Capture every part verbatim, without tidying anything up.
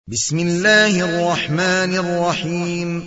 بسم الله الرحمن الرحيم.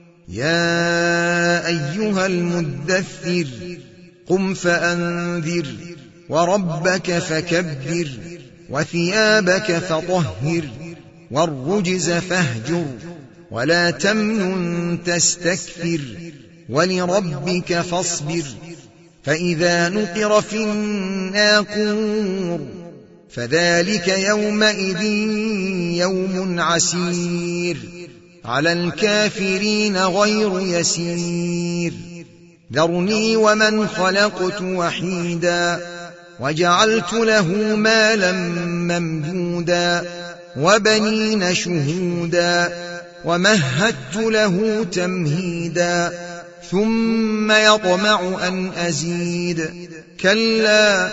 يا أيها المدثر قم فأنذر وربك فكبر وثيابك فطهر والرجز فاهجر ولا تمنن تستكثر ولربك فاصبر. فإذا نقر في الناقور فذلك يومئذ يوم عسير على الكافرين غير يسير. ذرني ومن خلقت وحيدا وجعلت له مالا ممدودا وبنين شهودا ومهدت له تمهيدا ثم يطمع أن أزيد كلا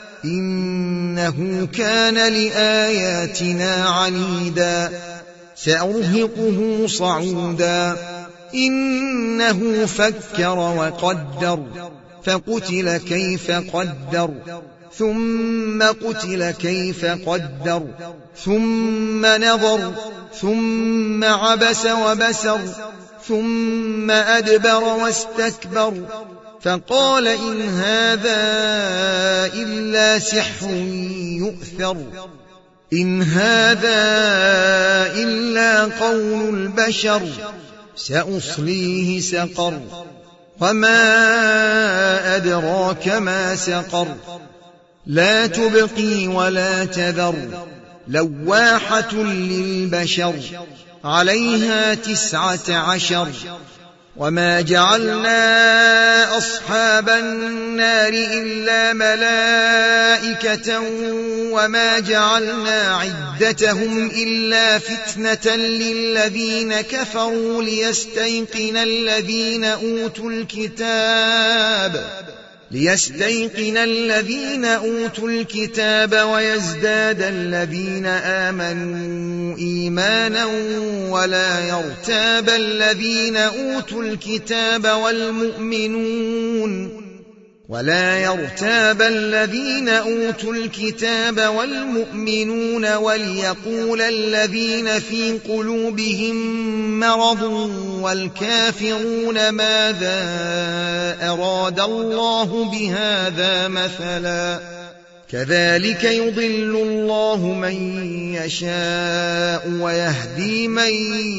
إنه كان لآياتنا عنيدا سأرهقه صعودا. إنه فكر وقدر فقتل كيف قدر ثم قتل كيف قدر ثم نظر ثم عبس وبسر ثم أدبر واستكبر فقال إن هذا إلا سحر يؤثر إن هذا إلا قول البشر سأصليه سقر وما أدراك ما سقر لا تبقي ولا تذر لواحة للبشر عليها تسعة عشر. وما جعلنا أصحاب النار إلا ملائكة وما جعلنا عدتهم إلا فتنة للذين كفروا ليستيقن الذين أوتوا الكتاب ليستيقن الذين أوتوا الكتاب ويزداد الذين آمنوا إيمانا ولا يرتاب الذين أوتوا الكتاب والمؤمنون ولا يرتاب الذين أوتوا الكتاب والمؤمنون وليقول الذين في قلوبهم مرض والكافرون ماذا أراد الله بهذا مثلا كذلك يضل الله من يشاء ويهدي من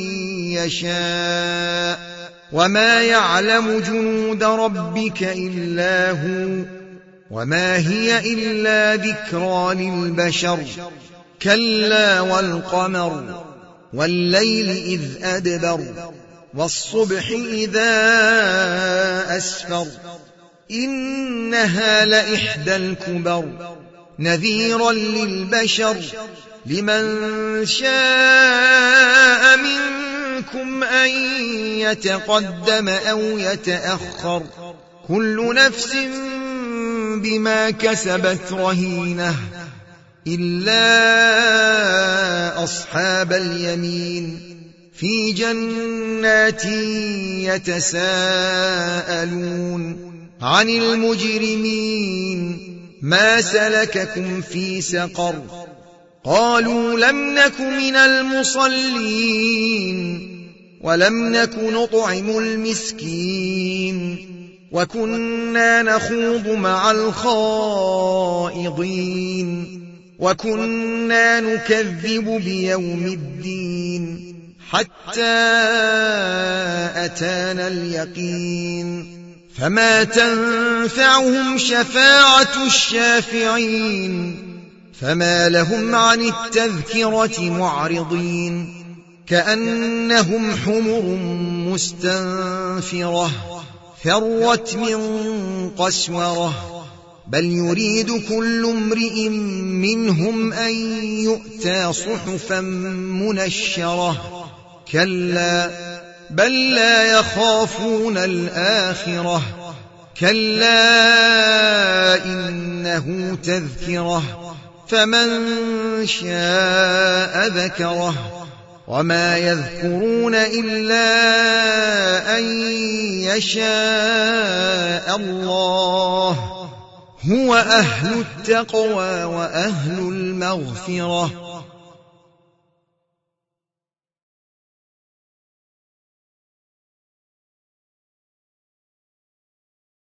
يشاء وما يعلم جنود ربك إلا هو وما هي إلا ذكرى للبشر. كلا والقمر والليل إذ أدبر والصبح إذا أسفر إنها لإحدى الكبر نذيرا للبشر لمن شاء منكم أن يتقدم أو يتأخر كل نفس بما كسبت رهينة إلا أصحاب اليمين في جنات يتساءلون عن المجرمين ما سلككم في سقر قالوا لم نك من المصلين ولم نك نطعم المسكين وكنا نخوض مع الخائضين وكنا نكذب بيوم الدين حتى أتانا اليقين فما تنفعهم شفاعة الشافعين فما لهم عن التذكرة معرضين كأنهم حمر مستنفرة فرت من قسورة بل يريد كل امرئ منهم أن يؤتى صحفا منشرة كلا بل لا يخافون الآخرة كلا إنه تذكرة فمن شاء ذكره وما يذكرون إلا أن يشاء الله هو أهل التقوى وأهل المغفرة